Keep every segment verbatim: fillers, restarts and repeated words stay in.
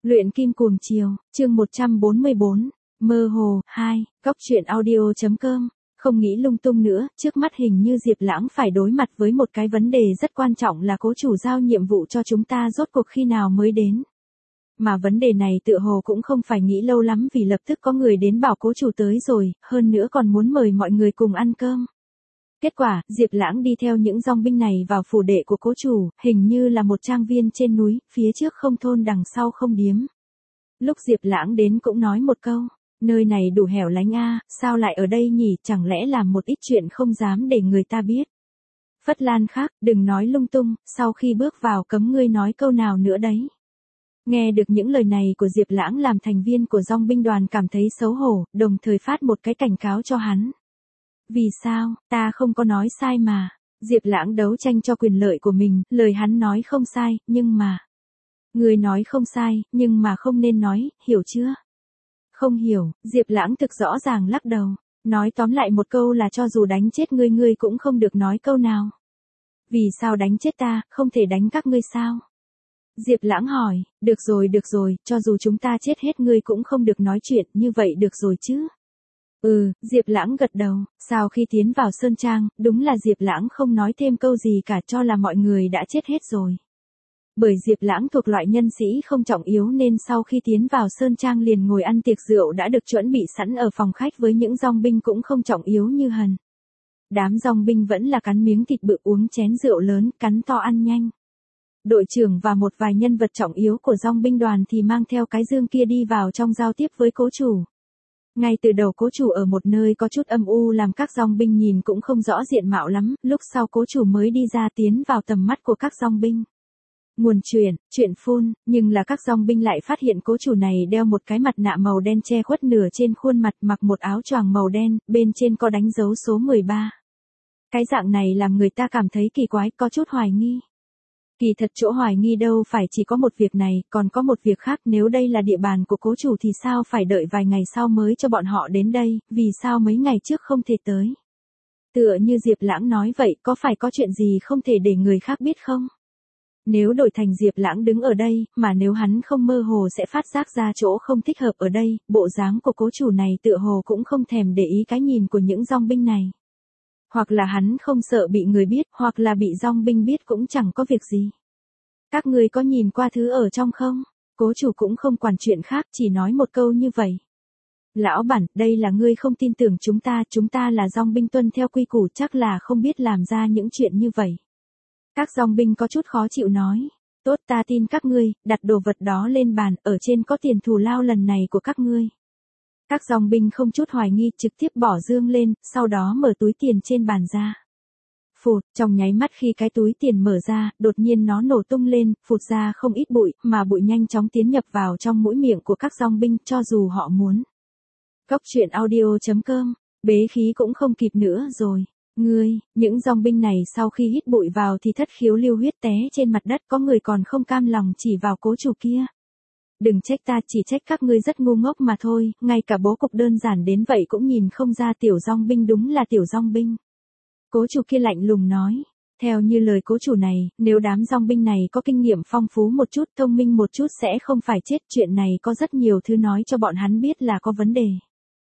Luyện kim cuồng chiều, chương một trăm bốn mươi bốn, mơ hồ, hai, góc truyện audio.com, không nghĩ lung tung nữa, trước mắt hình như Diệp Lãng phải đối mặt với một cái vấn đề rất quan trọng là cố chủ giao nhiệm vụ cho chúng ta rốt cuộc khi nào mới đến. Mà vấn đề này tựa hồ cũng không phải nghĩ lâu lắm vì lập tức có người đến bảo cố chủ tới rồi, hơn nữa còn muốn mời mọi người cùng ăn cơm. Kết quả, Diệp Lãng đi theo những dòng binh này vào phủ đệ của cố chủ, hình như là một trang viên trên núi, phía trước không thôn đằng sau không điếm. Lúc Diệp Lãng đến cũng nói một câu, nơi này đủ hẻo lánh a, sao lại ở đây nhỉ, chẳng lẽ làm một ít chuyện không dám để người ta biết. Phất Lan khác, đừng nói lung tung, sau khi bước vào cấm ngươi nói câu nào nữa đấy. Nghe được những lời này của Diệp Lãng làm thành viên của dòng binh đoàn cảm thấy xấu hổ, đồng thời phát một cái cảnh cáo cho hắn. Vì sao, ta không có nói sai mà. Diệp Lãng đấu tranh cho quyền lợi của mình, lời hắn nói không sai, nhưng mà. Người nói không sai, nhưng mà không nên nói, hiểu chưa? Không hiểu, Diệp Lãng thực rõ ràng lắc đầu. Nói tóm lại một câu là cho dù đánh chết ngươi ngươi cũng không được nói câu nào. Vì sao đánh chết ta, không thể đánh các ngươi sao? Diệp Lãng hỏi, được rồi được rồi, cho dù chúng ta chết hết ngươi cũng không được nói chuyện, như vậy được rồi chứ? Ừ, Diệp Lãng gật đầu, sau khi tiến vào Sơn Trang, đúng là Diệp Lãng không nói thêm câu gì cả cho là mọi người đã chết hết rồi. Bởi Diệp Lãng thuộc loại nhân sĩ không trọng yếu nên sau khi tiến vào Sơn Trang liền ngồi ăn tiệc rượu đã được chuẩn bị sẵn ở phòng khách với những dòng binh cũng không trọng yếu như hần. Đám dòng binh vẫn là cắn miếng thịt bự uống chén rượu lớn, cắn to ăn nhanh. Đội trưởng và một vài nhân vật trọng yếu của dòng binh đoàn thì mang theo cái dương kia đi vào trong giao tiếp với cố chủ. Ngay từ đầu cố chủ ở một nơi có chút âm u làm các dòng binh nhìn cũng không rõ diện mạo lắm, lúc sau cố chủ mới đi ra tiến vào tầm mắt của các dòng binh. Nguồn chuyện, chuyện phun, nhưng là các dòng binh lại phát hiện cố chủ này đeo một cái mặt nạ màu đen che khuất nửa trên khuôn mặt, mặc một áo choàng màu đen, bên trên có đánh dấu số mười ba. Cái dạng này làm người ta cảm thấy kỳ quái, có chút hoài nghi. Kỳ thật chỗ hoài nghi đâu phải chỉ có một việc này, còn có một việc khác, nếu đây là địa bàn của cố chủ thì sao phải đợi vài ngày sau mới cho bọn họ đến đây, vì sao mấy ngày trước không thể tới. Tựa như Diệp Lãng nói vậy, có phải có chuyện gì không thể để người khác biết không? Nếu đổi thành Diệp Lãng đứng ở đây, mà nếu hắn không mơ hồ sẽ phát giác ra chỗ không thích hợp ở đây, bộ dáng của cố chủ này tựa hồ cũng không thèm để ý cái nhìn của những dòng binh này. Hoặc là hắn không sợ bị người biết, hoặc là bị dòng binh biết cũng chẳng có việc gì. Các người có nhìn qua thứ ở trong không? Cố chủ cũng không quản chuyện khác, chỉ nói một câu như vậy. Lão bản, đây là ngươi không tin tưởng chúng ta, chúng ta là dòng binh tuân theo quy củ, chắc là không biết làm ra những chuyện như vậy. Các dòng binh có chút khó chịu nói. Tốt, ta tin các ngươi, đặt đồ vật đó lên bàn, ở trên có tiền thù lao lần này của các ngươi. Các dòng binh không chút hoài nghi trực tiếp bỏ dương lên, sau đó mở túi tiền trên bàn ra. Phụt, trong nháy mắt khi cái túi tiền mở ra, đột nhiên nó nổ tung lên, phụt ra không ít bụi, mà bụi nhanh chóng tiến nhập vào trong mũi miệng của các dòng binh cho dù họ muốn. Góc truyện audio.com, bế khí cũng không kịp nữa rồi. Ngươi, những dòng binh này sau khi hít bụi vào thì thất khiếu lưu huyết té trên mặt đất, có người còn không cam lòng chỉ vào cố chủ kia. Đừng trách ta, chỉ trách các ngươi rất ngu ngốc mà thôi, ngay cả bố cục đơn giản đến vậy cũng nhìn không ra tiểu dòng binh đúng là tiểu dòng binh. Cố chủ kia lạnh lùng nói, theo như lời cố chủ này, nếu đám dòng binh này có kinh nghiệm phong phú một chút, thông minh một chút sẽ không phải chết, chuyện này có rất nhiều thứ nói cho bọn hắn biết là có vấn đề.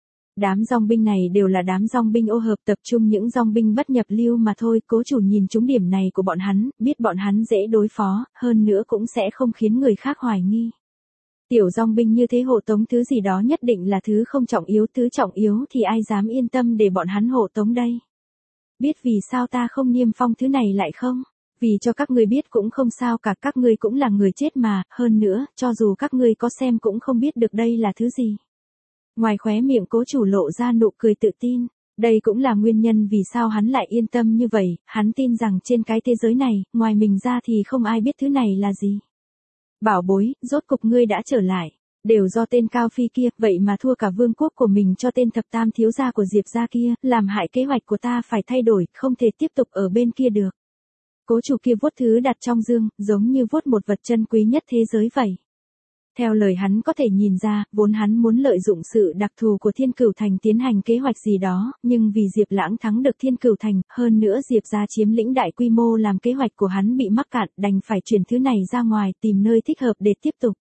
Đám dòng binh này đều là đám dòng binh ô hợp, tập trung những dòng binh bất nhập lưu mà thôi, cố chủ nhìn trúng điểm này của bọn hắn, biết bọn hắn dễ đối phó, hơn nữa cũng sẽ không khiến người khác hoài nghi. Tiểu dòng binh như thế hộ tống thứ gì đó nhất định là thứ không trọng yếu, thứ trọng yếu thì ai dám yên tâm để bọn hắn hộ tống đây. Biết vì sao ta không niêm phong thứ này lại không? Vì cho các ngươi biết cũng không sao cả, các ngươi cũng là người chết mà, hơn nữa, cho dù các ngươi có xem cũng không biết được đây là thứ gì. Ngoài khóe miệng cố chủ lộ ra nụ cười tự tin, đây cũng là nguyên nhân vì sao hắn lại yên tâm như vậy, hắn tin rằng trên cái thế giới này, ngoài mình ra thì không ai biết thứ này là gì. Bảo bối, rốt cục ngươi đã trở lại, đều do tên Cao Phi kia, vậy mà thua cả vương quốc của mình cho tên thập tam thiếu gia của Diệp gia kia, làm hại kế hoạch của ta phải thay đổi, không thể tiếp tục ở bên kia được. Cố chủ kia vuốt thứ đặt trong dương, giống như vuốt một vật chân quý nhất thế giới vậy. Theo lời hắn có thể nhìn ra, vốn hắn muốn lợi dụng sự đặc thù của Thiên Cửu Thành tiến hành kế hoạch gì đó, nhưng vì Diệp Lãng thắng được Thiên Cửu Thành, hơn nữa Diệp gia chiếm lĩnh đại quy mô làm kế hoạch của hắn bị mắc cạn, đành phải chuyển thứ này ra ngoài tìm nơi thích hợp để tiếp tục.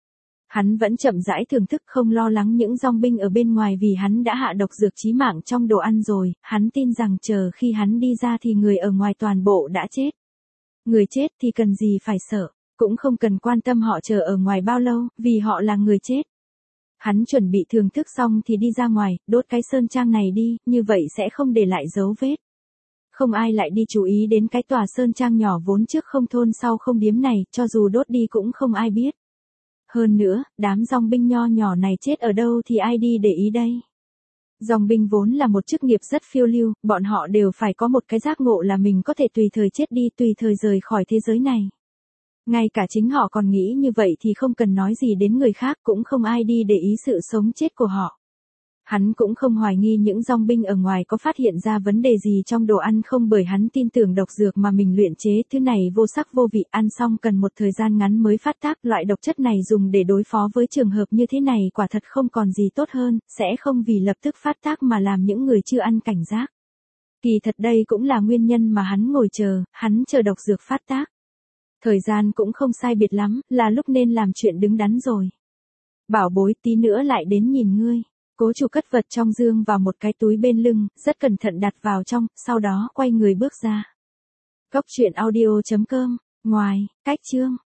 Hắn vẫn chậm rãi thưởng thức không lo lắng những dòng binh ở bên ngoài vì hắn đã hạ độc dược chí mạng trong đồ ăn rồi, hắn tin rằng chờ khi hắn đi ra thì người ở ngoài toàn bộ đã chết. Người chết thì cần gì phải sợ, cũng không cần quan tâm họ chờ ở ngoài bao lâu, vì họ là người chết. Hắn chuẩn bị thưởng thức xong thì đi ra ngoài, đốt cái sơn trang này đi, như vậy sẽ không để lại dấu vết. Không ai lại đi chú ý đến cái tòa sơn trang nhỏ vốn trước không thôn sau không điếm này, cho dù đốt đi cũng không ai biết. Hơn nữa, đám dòng binh nho nhỏ này chết ở đâu thì ai đi để ý đây. Dòng binh vốn là một chức nghiệp rất phiêu lưu, bọn họ đều phải có một cái giác ngộ là mình có thể tùy thời chết đi, tùy thời rời khỏi thế giới này. Ngay cả chính họ còn nghĩ như vậy thì không cần nói gì đến người khác, cũng không ai đi để ý sự sống chết của họ. Hắn cũng không hoài nghi những dòng binh ở ngoài có phát hiện ra vấn đề gì trong đồ ăn không, bởi hắn tin tưởng độc dược mà mình luyện chế thứ này vô sắc vô vị, ăn xong cần một thời gian ngắn mới phát tác. Loại độc chất này dùng để đối phó với trường hợp như thế này quả thật không còn gì tốt hơn, sẽ không vì lập tức phát tác mà làm những người chưa ăn cảnh giác. Kỳ thật đây cũng là nguyên nhân mà hắn ngồi chờ, hắn chờ độc dược phát tác. Thời gian cũng không sai biệt lắm, là lúc nên làm chuyện đứng đắn rồi. Bảo bối, tí nữa lại đến nhìn ngươi. Cố Chủ cất vật trong dương vào một cái túi bên lưng, rất cẩn thận đặt vào trong, sau đó quay người bước ra. Cốc truyện audio chấm com, ngoài, cách chương.